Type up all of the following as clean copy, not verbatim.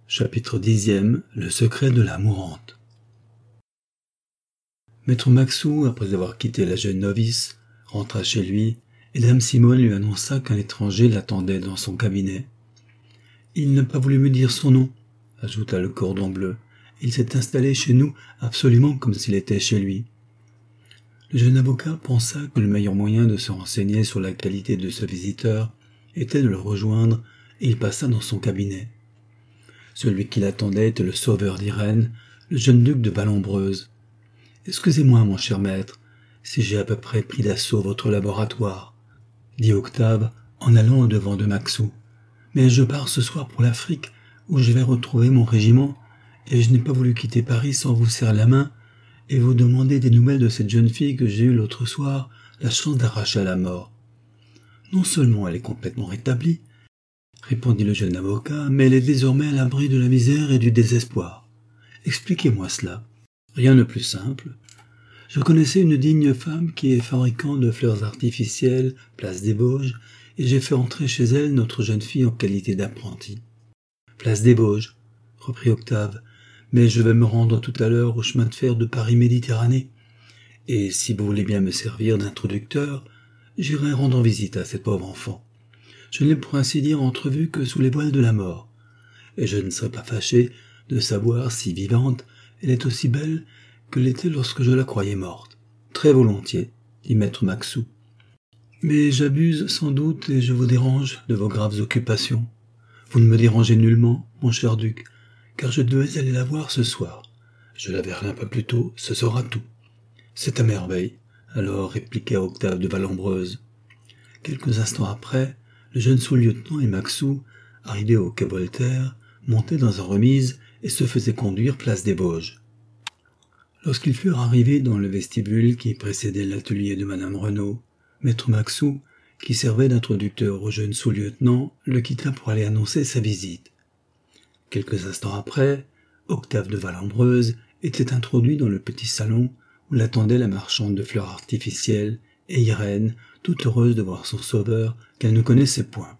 Chapitre 10e. Le secret de la mourante. Maître Maxou, après avoir quitté la jeune novice, rentra chez lui, et dame Simone lui annonça qu'un étranger l'attendait dans son cabinet. « Il n'a pas voulu me dire son nom, » ajouta le cordon bleu. « Il s'est installé chez nous absolument comme s'il était chez lui. » Le jeune avocat pensa que le meilleur moyen de se renseigner sur la qualité de ce visiteur était de le rejoindre, et il passa dans son cabinet. Celui qui l'attendait était le sauveur d'Irène, le jeune duc de Vallombreuse. « Excusez-moi, mon cher maître, si j'ai à peu près pris d'assaut votre laboratoire, » dit Octave en allant au-devant de Maxou. « Mais je pars ce soir pour l'Afrique, où je vais retrouver mon régiment, et je n'ai pas voulu quitter Paris sans vous serrer la main et vous demander des nouvelles de cette jeune fille que j'ai eue l'autre soir la chance d'arracher à la mort. Non seulement elle est complètement rétablie, répondit le jeune avocat, mais elle est désormais à l'abri de la misère et du désespoir. Expliquez-moi cela. » Rien de plus simple. Je connaissais une digne femme qui est fabricant de fleurs artificielles, place des Bauges, et j'ai fait entrer chez elle notre jeune fille en qualité d'apprentie. « Place des Bauges, » reprit Octave, « mais je vais me rendre tout à l'heure au chemin de fer de Paris-Méditerranée, et si vous voulez bien me servir d'introducteur, j'irai rendre visite à cette pauvre enfant. Je ne l'ai pour ainsi dire entrevue que sous les voiles de la mort, et je ne serais pas fâché de savoir si vivante elle est aussi belle que l'était lorsque je la croyais morte. »« Très volontiers, » dit maître Maxou. « Mais j'abuse sans doute et je vous dérange de vos graves occupations. Vous ne me dérangez nullement, mon cher duc, car je devais aller la voir ce soir. Je la verrai un peu plus tôt, ce sera tout. »« C'est à merveille, » alors répliqua Octave de Vallombreuse. Quelques instants après, le jeune sous-lieutenant et Maxou, arrivés au quai Voltaire, montaient dans une remise et se faisaient conduire place des Bauges. Lorsqu'ils furent arrivés dans le vestibule qui précédait l'atelier de madame Renaud, maître Maxou, qui servait d'introducteur au jeune sous-lieutenant, le quitta pour aller annoncer sa visite. Quelques instants après, Octave de Vallombreuse était introduit dans le petit salon où l'attendait la marchande de fleurs artificielles et Irène, toute heureuse de voir son sauveur qu'elle ne connaissait point.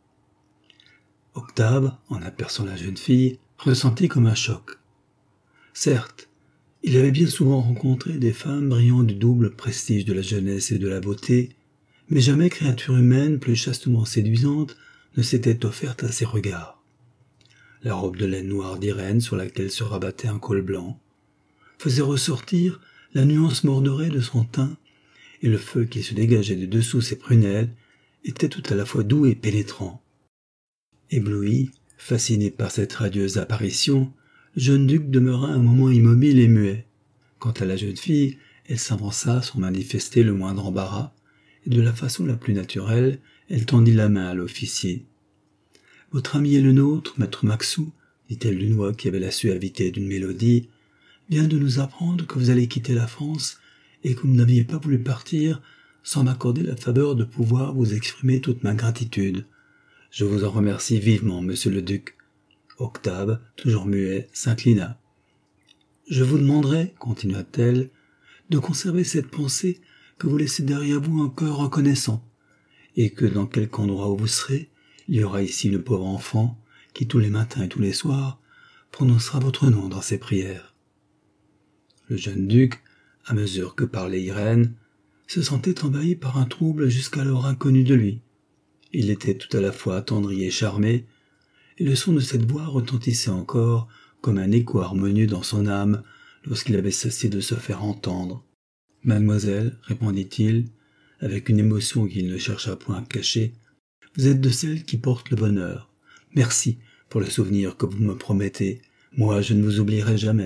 Octave, en apercevant la jeune fille, ressentit comme un choc. Certes, il avait bien souvent rencontré des femmes brillant du double prestige de la jeunesse et de la beauté, mais jamais créature humaine plus chastement séduisante ne s'était offerte à ses regards. La robe de laine noire d'Irène sur laquelle se rabattait un col blanc faisait ressortir la nuance mordorée de son teint, et le feu qui se dégageait de dessous ses prunelles était tout à la fois doux et pénétrant. Ébloui, fasciné par cette radieuse apparition, le jeune duc demeura un moment immobile et muet. Quant à la jeune fille, elle s'avança sans manifester le moindre embarras, et de la façon la plus naturelle, elle tendit la main à l'officier. « Votre ami et le nôtre, maître Maxou, » dit-elle d'une voix qui avait la suavité d'une mélodie, « vient de nous apprendre que vous allez quitter la France et que vous n'aviez pas voulu partir sans m'accorder la faveur de pouvoir vous exprimer toute ma gratitude. Je vous en remercie vivement, monsieur le duc. » Octave, toujours muet, s'inclina. « Je vous demanderai, continua-t-elle, de conserver cette pensée que vous laissez derrière vous un cœur reconnaissant, et que dans quelque endroit où vous serez, il y aura ici une pauvre enfant qui, tous les matins et tous les soirs, prononcera votre nom dans ses prières. » Le jeune duc, à mesure que parlait Irène, se sentait envahi par un trouble jusqu'alors inconnu de lui. Il était tout à la fois attendri et charmé, et le son de cette voix retentissait encore comme un écho harmonieux dans son âme lorsqu'il avait cessé de se faire entendre. « Mademoiselle, répondit-il, avec une émotion qu'il ne chercha point à cacher, vous êtes de celles qui portent le bonheur. Merci pour le souvenir que vous me promettez. Moi, je ne vous oublierai jamais. »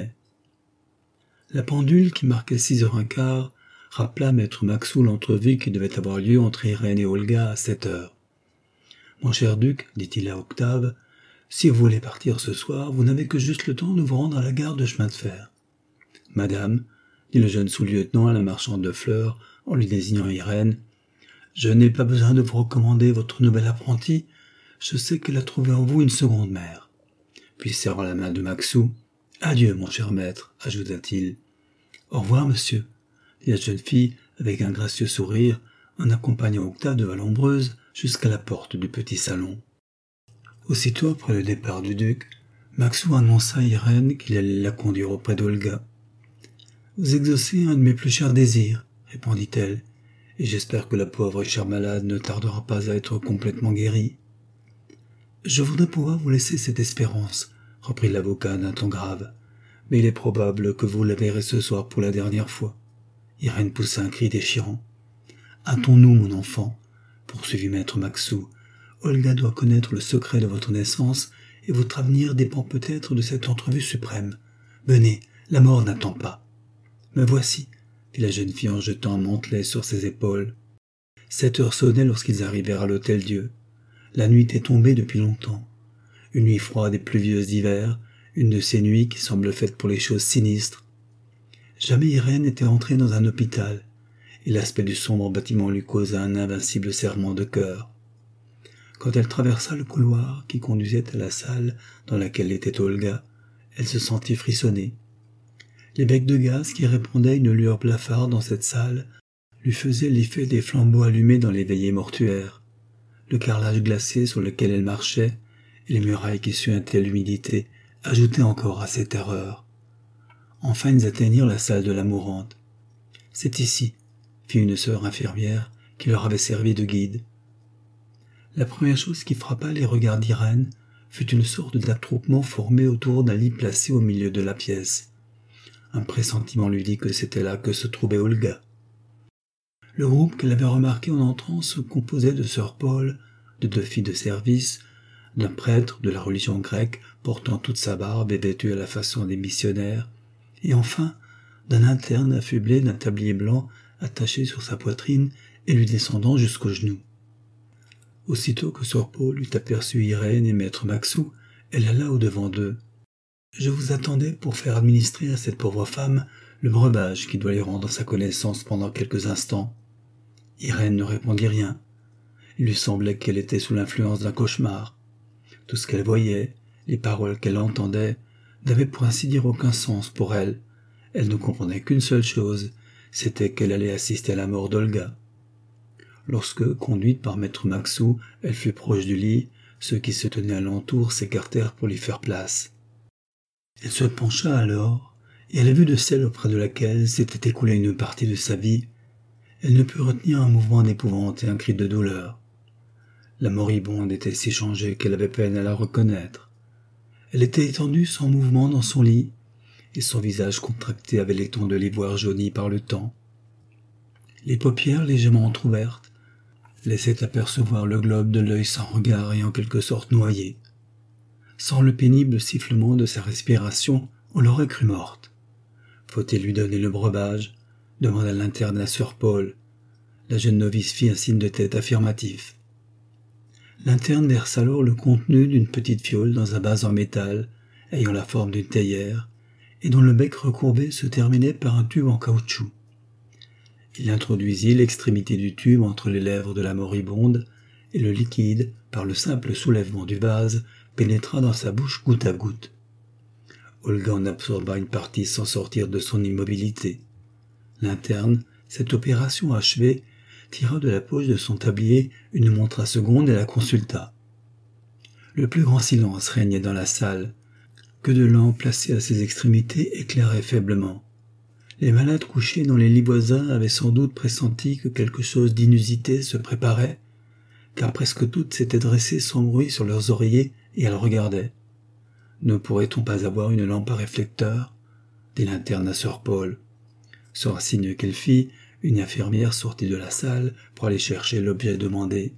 La pendule qui marquait 6h15 rappela maître Maxou l'entrevue qui devait avoir lieu entre Irène et Olga à 7h. « Mon cher duc, dit-il à Octave, si vous voulez partir ce soir, vous n'avez que juste le temps de vous rendre à la gare de chemin de fer. »« Madame, dit le jeune sous-lieutenant à la marchande de fleurs en lui désignant Irène, je n'ai pas besoin de vous recommander votre nouvelle apprentie, je sais qu'elle a trouvé en vous une seconde mère. » Puis serrant la main de Maxou, « Adieu, mon cher maître, ajouta-t-il. »« Au revoir, monsieur, » dit la jeune fille avec un gracieux sourire en accompagnant Octave de Vallombreuse jusqu'à la porte du petit salon. Aussitôt après le départ du duc, Maxou annonça à Irène qu'il allait la conduire auprès d'Olga. « Vous exaucez un de mes plus chers désirs, » répondit-elle, « et j'espère que la pauvre et chère malade ne tardera pas à être complètement guérie. »« Je voudrais pouvoir vous laisser cette espérance, » reprit l'avocat d'un ton grave, « mais il est probable que vous la verrez ce soir pour la dernière fois. » Irène poussa un cri déchirant. « Hâtons-nous, mon enfant, » poursuivit maître Maxou. « Olga doit connaître le secret de votre naissance, et votre avenir dépend peut-être de cette entrevue suprême. Venez, la mort n'attend pas. »« Me voici, » fit la jeune fille en jetant un mantelet sur ses épaules. 7 heures sonnaient lorsqu'ils arrivèrent à l'Hôtel-Dieu. La nuit était tombée depuis longtemps. Une nuit froide et pluvieuse d'hiver, une de ces nuits qui semblent faites pour les choses sinistres. Jamais Irène n'était entrée dans un hôpital, et l'aspect du sombre bâtiment lui causa un invincible serrement de cœur. Quand elle traversa le couloir qui conduisait à la salle dans laquelle était Olga, elle se sentit frissonner. Les becs de gaz qui répandaient une lueur blafarde dans cette salle lui faisaient l'effet des flambeaux allumés dans les veillées mortuaires. Le carrelage glacé sur lequel elle marchait et les murailles qui suintaient l'humidité ajoutaient encore à ses terreurs. Enfin, ils atteignirent la salle de la mourante. « C'est ici », fit une sœur infirmière qui leur avait servi de guide. La première chose qui frappa les regards d'Irène fut une sorte d'attroupement formé autour d'un lit placé au milieu de la pièce. Un pressentiment lui dit que c'était là que se trouvait Olga. Le groupe qu'elle avait remarqué en entrant se composait de sœur Paul, de 2 filles de service, d'un prêtre de la religion grecque portant toute sa barbe et vêtu à la façon des missionnaires, et enfin d'un interne affublé d'un tablier blanc attaché sur sa poitrine et lui descendant jusqu'aux genoux. Aussitôt que sœur Paul eut aperçu Irène et maître Maxou, elle alla au-devant d'eux. « Je vous attendais pour faire administrer à cette pauvre femme le breuvage qui doit lui rendre sa connaissance pendant quelques instants. » Irène ne répondit rien. Il lui semblait qu'elle était sous l'influence d'un cauchemar. Tout ce qu'elle voyait, les paroles qu'elle entendait, n'avaient pour ainsi dire aucun sens pour elle. Elle ne comprenait qu'une seule chose, c'était qu'elle allait assister à la mort d'Olga. Lorsque, conduite par maître Maxou, elle fut proche du lit, ceux qui se tenaient alentour s'écartèrent pour lui faire place. Elle se pencha alors, et à la vue de celle auprès de laquelle s'était écoulée une partie de sa vie, elle ne put retenir un mouvement d'épouvante et un cri de douleur. La moribonde était si changée qu'elle avait peine à la reconnaître. Elle était étendue sans mouvement dans son lit, et son visage contracté avait les tons de l'ivoire jauni par le temps. Les paupières légèrement entr'ouvertes laissaient apercevoir le globe de l'œil sans regard et en quelque sorte noyé. Sans le pénible sifflement de sa respiration, on l'aurait crue morte. « Faut-il lui donner le breuvage ?» demanda l'interne à sœur Paul. La jeune novice fit un signe de tête affirmatif. L'interne versa alors le contenu d'une petite fiole dans un vase en métal, ayant la forme d'une théière, et dont le bec recourbé se terminait par un tube en caoutchouc. Il introduisit l'extrémité du tube entre les lèvres de la moribonde, et le liquide, par le simple soulèvement du vase, pénétra dans sa bouche goutte à goutte. Olga en absorba une partie sans sortir de son immobilité. L'interne, cette opération achevée, tira de la poche de son tablier une montre à secondes et la consulta. Le plus grand silence régnait dans la salle. Que de lampes placées à ses extrémités éclairaient faiblement. Les malades couchés dans les lits voisins avaient sans doute pressenti que quelque chose d'inusité se préparait, car presque toutes s'étaient dressées sans bruit sur leurs oreillers et elles regardaient. « Ne pourrait-on pas avoir une lampe à réflecteur ?» dit l'interne à sœur Paul. Sur un signe qu'elle fit, une infirmière sortit de la salle pour aller chercher l'objet demandé.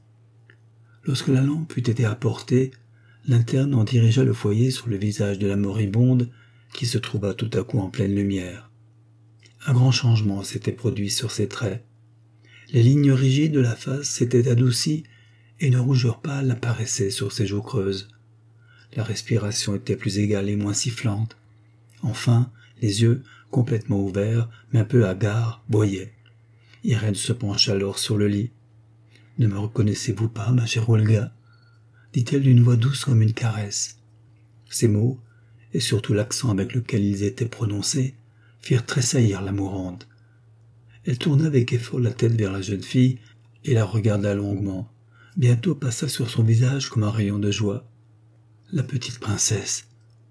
Lorsque la lampe eut été apportée, l'interne en dirigea le foyer sur le visage de la moribonde, qui se trouva tout à coup en pleine lumière. Un grand changement s'était produit sur ses traits. Les lignes rigides de la face s'étaient adoucies et une rougeur pâle apparaissait sur ses joues creuses. La respiration était plus égale et moins sifflante. Enfin, les yeux, complètement ouverts, mais un peu hagards, voyaient. Irène se pencha alors sur le lit. « Ne me reconnaissez-vous pas, ma chère Olga ?» dit-elle d'une voix douce comme une caresse. Ces mots, et surtout l'accent avec lequel ils étaient prononcés, firent tressaillir la mourante. Elle tourna avec effort la tête vers la jeune fille et la regarda longuement. Bientôt passa sur son visage comme un rayon de joie. « La petite princesse »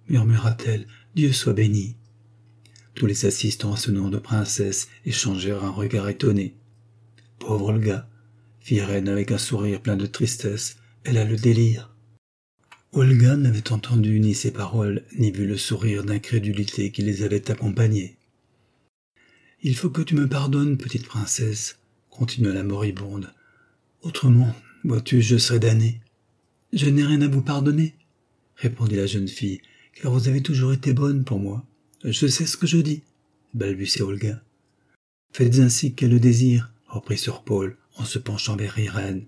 murmura-t-elle, Dieu soit béni. Tous les assistants à ce nom de princesse échangèrent un regard étonné. Pauvre Olga, fit Irène avec un sourire plein de tristesse, elle a le délire. Olga n'avait entendu ni ces paroles, ni vu le sourire d'incrédulité qui les avait accompagnées. « Il faut que tu me pardonnes, petite princesse, » continua la moribonde. « Autrement, vois-tu, je serais damnée. »« Je n'ai rien à vous pardonner, » répondit la jeune fille, « car vous avez toujours été bonne pour moi. Je sais ce que je dis, » balbutia Olga. « Faites ainsi qu'elle le désire, » reprit sir Paul en se penchant vers Irène.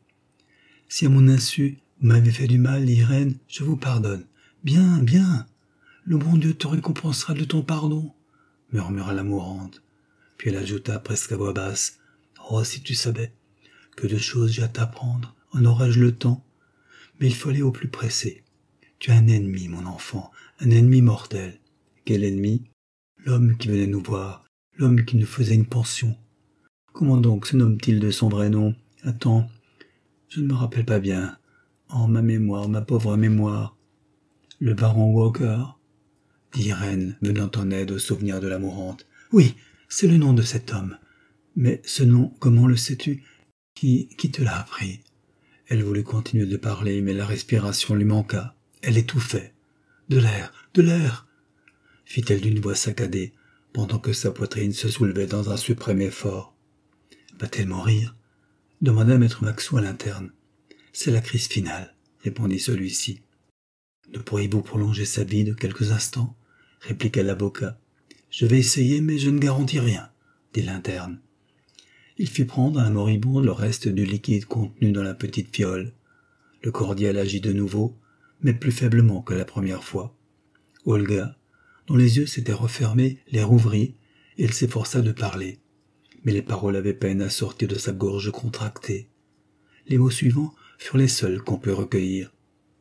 « Si à mon insu vous m'avez fait du mal, Irène, je vous pardonne. Bien, bien. Le bon Dieu te récompensera de ton pardon, » murmura la mourante. Puis elle ajouta presque à voix basse, « Oh, si tu savais, que de choses j'ai à t'apprendre, en aurais-je le temps? Mais il faut aller au plus pressé. Tu as un ennemi, mon enfant, un ennemi mortel. Quel ennemi? L'homme qui venait nous voir, l'homme qui nous faisait une pension. Comment donc se nomme-t-il de son vrai nom? Attends, je ne me rappelle pas bien. Oh, ma mémoire, ma pauvre mémoire. Le baron Walker, dit Irène, venant en aide au souvenir de la mourante. Oui, c'est le nom de cet homme. Mais ce nom, comment le sais-tu? Qui te l'a appris? Elle voulut continuer de parler, mais la respiration lui manqua. Elle étouffait. De l'air, fit-elle d'une voix saccadée, pendant que sa poitrine se soulevait dans un suprême effort. Va-t-elle mourir? Demanda maître Maxou à l'interne. C'est la crise finale, répondit celui-ci. Ne pourriez-vous prolonger sa vie de quelques instants? Répliqua l'avocat. Je vais essayer, mais je ne garantis rien, dit l'interne. Il fit prendre à la moribonde le reste du liquide contenu dans la petite fiole. Le cordial agit de nouveau, mais plus faiblement que la première fois. Olga, dont les yeux s'étaient refermés, les rouvrit, et elle s'efforça de parler. Mais les paroles avaient peine à sortir de sa gorge contractée. Les mots suivants furent les seuls qu'on put recueillir.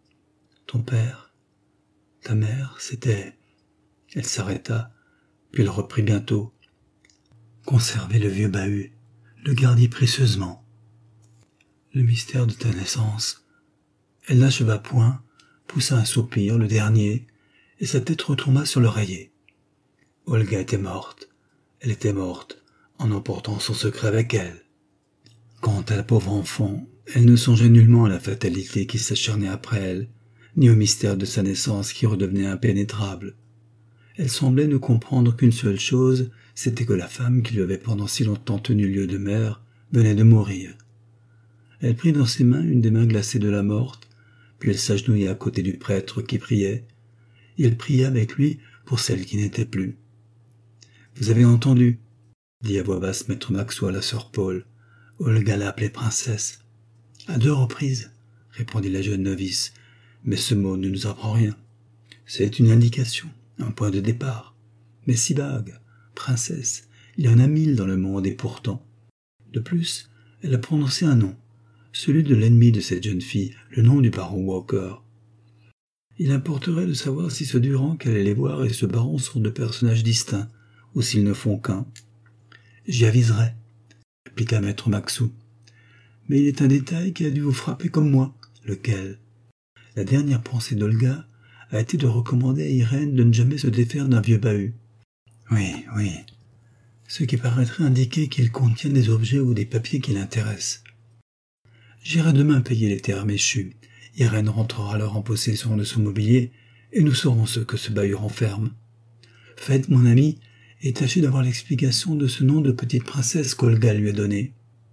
Ton père, ta mère, c'était... Elle s'arrêta, puis elle reprit bientôt. Conservez le vieux bahut, le gardiez précieusement. Le mystère de ta naissance. Elle n'acheva point, poussa un soupir, le dernier, et sa tête retomba sur l'oreiller. Olga était morte. Elle était morte, en emportant son secret avec elle. Quant à la pauvre enfant, elle ne songeait nullement à la fatalité qui s'acharnait après elle, ni au mystère de sa naissance qui redevenait impénétrable. Elle semblait ne comprendre qu'une seule chose, c'était que la femme qui lui avait pendant si longtemps tenu lieu de mère venait de mourir. Elle prit dans ses mains une des mains glacées de la morte, puis elle s'agenouilla à côté du prêtre qui priait, et elle pria avec lui pour celle qui n'était plus. « Vous avez entendu ?» dit à voix basse maître Maxou à la sœur Paul. Olga l'appelait princesse. « À 2 reprises, » répondit la jeune novice, « mais ce mot ne nous apprend rien. C'est une indication, un point de départ. Mais si vague, princesse, il y en a 1000 dans le monde et pourtant. De plus, elle a prononcé un nom, celui de l'ennemi de cette jeune fille, le nom du baron Walker. Il importerait de savoir si ce Durand qu'elle allait voir et ce baron sont 2 personnages distincts, ou s'ils ne font qu'un. J'y aviserai, répliqua maître Maxou. Mais il est un détail qui a dû vous frapper comme moi. Lequel? La dernière pensée d'Olga a été de recommander à Irène de ne jamais se défaire d'un vieux bahut. Oui, ce qui paraîtrait indiquer qu'il contient des objets ou des papiers qui l'intéressent. J'irai demain payer les terres échus. Irène rentrera alors en possession de son mobilier, et nous saurons ce que ce bahut renferme. Faites, mon ami, et tâchez d'avoir l'explication de ce nom de petite princesse qu'Olga lui a donné.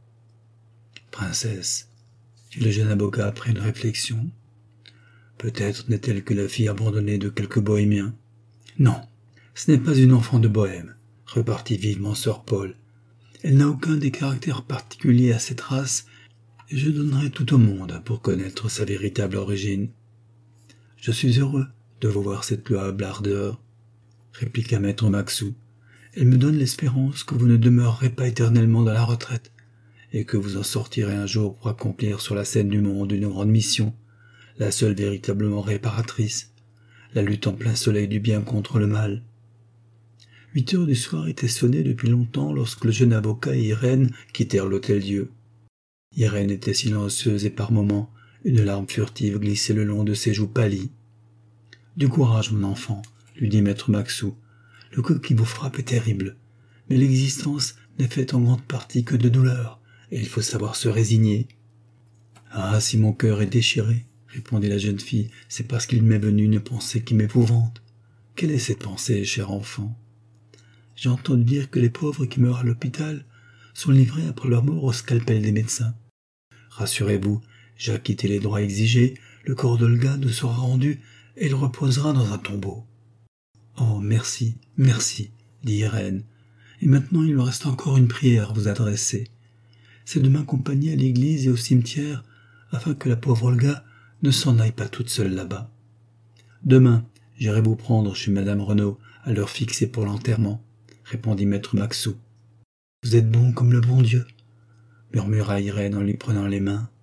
Princesse, fit le jeune avocat après une réflexion. Peut-être n'est-elle que la fille abandonnée de quelques bohémiens. Non, ce n'est pas une enfant de Bohême, repartit vivement sir Paul. Elle n'a aucun des caractères particuliers à cette race, et je donnerais tout au monde pour connaître sa véritable origine. Je suis heureux de vous voir cette louable ardeur, répliqua maître Maxou. Elle me donne l'espérance que vous ne demeurerez pas éternellement dans la retraite, et que vous en sortirez un jour pour accomplir sur la scène du monde une grande mission, la seule véritablement réparatrice, la lutte en plein soleil du bien contre le mal. 8 heures du soir étaient sonnées depuis longtemps lorsque le jeune avocat et Irène quittèrent l'hôtel-Dieu. Irène était silencieuse et par moments, une larme furtive glissait le long de ses joues pâlies. Du courage, mon enfant, lui dit maître Maxou. Le coup qui vous frappe est terrible, mais l'existence n'est faite en grande partie que de douleur, et il faut savoir se résigner. Ah, si mon cœur est déchiré, répondit la jeune fille, c'est parce qu'il m'est venu une pensée qui m'épouvante. Quelle est cette pensée, cher enfant? J'ai entendu dire que les pauvres qui meurent à l'hôpital sont livrés après leur mort au scalpel des médecins. Rassurez-vous, j'ai acquitté les droits exigés, le corps d'Olga nous sera rendu et il reposera dans un tombeau. Oh, merci, merci, dit Irène. Et maintenant il me reste encore une prière à vous adresser. C'est de m'accompagner à l'église et au cimetière afin que la pauvre Olga ne s'en aille pas toute seule là-bas. Demain, j'irai vous prendre chez madame Renaud à l'heure fixée pour l'enterrement, répondit maître Maxou. Vous êtes bon comme le bon Dieu, murmura Irène en lui prenant les mains.